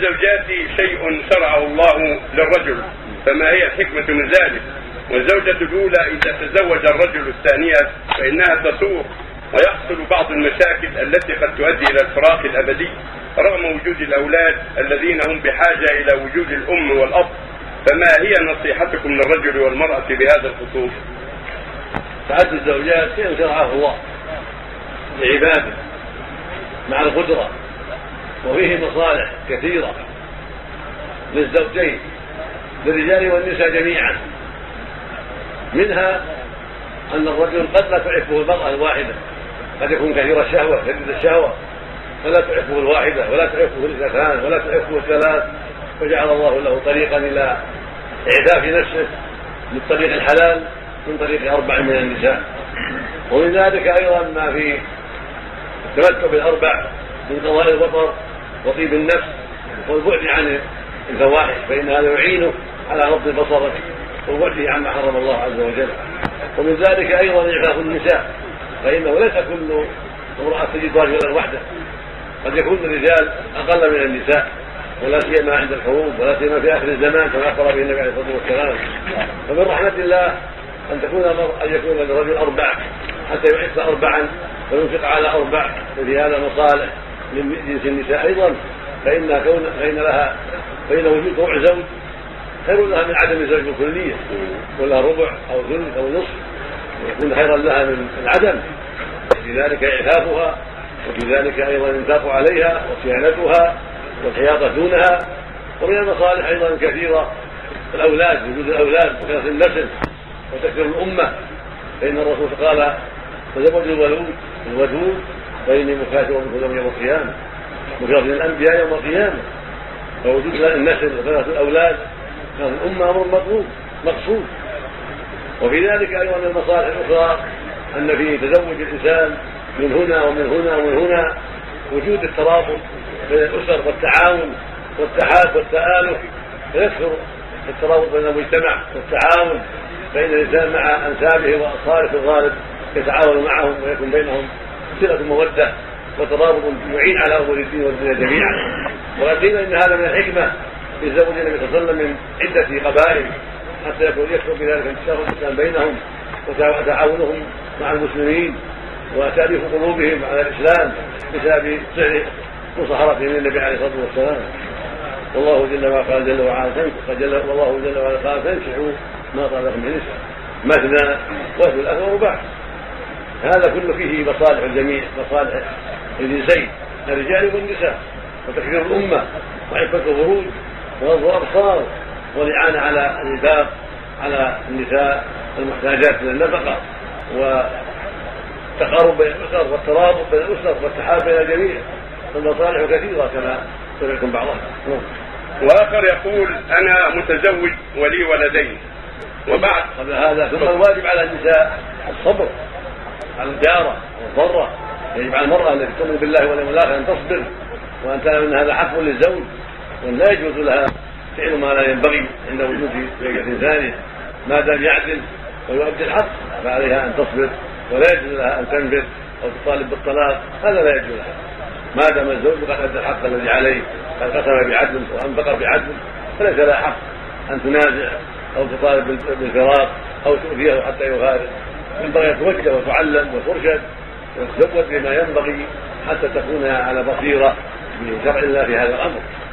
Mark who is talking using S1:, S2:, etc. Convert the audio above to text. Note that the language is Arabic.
S1: الزوجات شيء شرعه الله للرجل، فما هي الحكمة من ذلك؟ والزوجة الأولى إذا تزوج الرجل الثانية فإنها تسوق ويحصل بعض المشاكل التي قد تؤدي إلى الفراق الأبدي رغم وجود الأولاد الذين هم بحاجة إلى وجود الأم والأب، فما هي نصيحتكم للرجل والمرأة بهذا الخصوص؟
S2: تعدد الزوجات شيء شرعه الله لعباده مع القدرة، وفيه مصالح كثيرة للزوجين للرجال والنساء جميعا، منها أن الرجل قد لا تعفه المرأة الواحدة، قد يكون كثير الشهوة شديد الشهوة فلا تعفه الواحدة ولا تعفه الاثنتان ولا تعفه الثلاث، فجعل الله له طريقا إلى إعفاف نفسه بالطريق الحلال من طريق 4 من النساء. ومن ذلك أيضا ما في التمتع بالأربع من قضاء البصر وطيب النفس والبعد عن الفواحش، فإن هذا يعينه على غض البصر وبعده عما حرم الله عز وجل. ومن ذلك أيضا إعفاف النساء، فإنه ليس كل امرأة تجد رجلا وحده، قد يكون الرجال أقل من النساء، ولا سيما عند الحروب ولا سيما في آخر الزمان كما أخبر به النبي عليه الصلاة والسلام. فمن رحمة الله أن يكون الرجل 4 حتى يعف 4 وينفق على 4، وفي هذا مصالح من جنس النساء أيضا، فإن وجود ربع زوج خير لها من عدم الزوج بالكلية، ولا ربع أو ثلث أو نصف يكون خيرا لها من العدم. في ذلك إعفافها، وفي ذلك أيضا الإنفاق عليها وصيانتها والحياطة دونها. ومن المصالح أيضا كثيرة الأولاد، وجود الأولاد وكثرة النسل وتكثير الأمة، فإن الرسول قال تزوجوا الودود فإني مكاثر بكم يوم القيامة، مكاثر الأنبياء يوم القيامة. فوجود النسل وكثرة الأولاد كان الأمة أمر مطلوب مقصود. وفي ذلك أيضا من المصالح الأخرى أن في تزوج الإنسان من هنا ومن هنا ومن هنا وجود الترابط بين الأسر والتعاون والتحاب والتآلف، فيكثر الترابط بين المجتمع والتعاون، فإن الإنسان مع أنسابه وأصهاره في الغالب يتعاون معهم ويكون بينهم صلة مودة وترابط يعين على أمور الدين والدنيا جميعا. وقيل إن هذا من الحكمة في زوج النبي صلى الله عليه وسلم من عدة قبائل حتى يكثر بذلك انتشار الإسلام بينهم وتعاونهم مع المسلمين وتأليف قلوبهم على الإسلام بسبب سعر مصاحرتهم للنبي عليه الصلاة والسلام. والله جل وعلا قال تنكحوا ما طاب لكم من نساء مثنى وثلاث ورباع. هذا كله فيه مصالح الجميع، مصالح الجنسين الرجال والنساء، وتكثير الأمة وعفة الفروج وغض الأبصار والإعانة على الإنفاق على النساء المحتاجات من النفقة والتقارب بين الأسر والترابط بين الأسر والتحاب بين الجميع. فالمصالح كثيرة كما سمعتم بعضها.
S1: وآخر يقول أنا متزوج ولي ولدين وبعد
S2: قبل هذا ثم الواجب على النساء الصبر على الجارة والضرة. يجب على المرأة التي تؤمن بالله واليوم الآخر أن تصبر وأن تعلم أن هذا حق للزوج، وأن لا يجوز لها فعل ما لا ينبغي عند وجود زوجة ثانية ما دام يعدل ويؤدي الحق، فعليها أن تصبر ولا يجوز لها أن تنفر أو تطالب بالطلاق، هذا لا يجوز لها ما دام الزوج قد أدى الحق الذي عليه، قد قسم بعدل وأنفق بعدل، فليس لها حق أن تنازع أو تطالب بالفراق أو تؤذيه حتى يغادر. ينبغي أن توجه وتعلم وترشد وتزود بما ينبغي حتى تكون على بصيرة بشرع الله في هذا الأمر.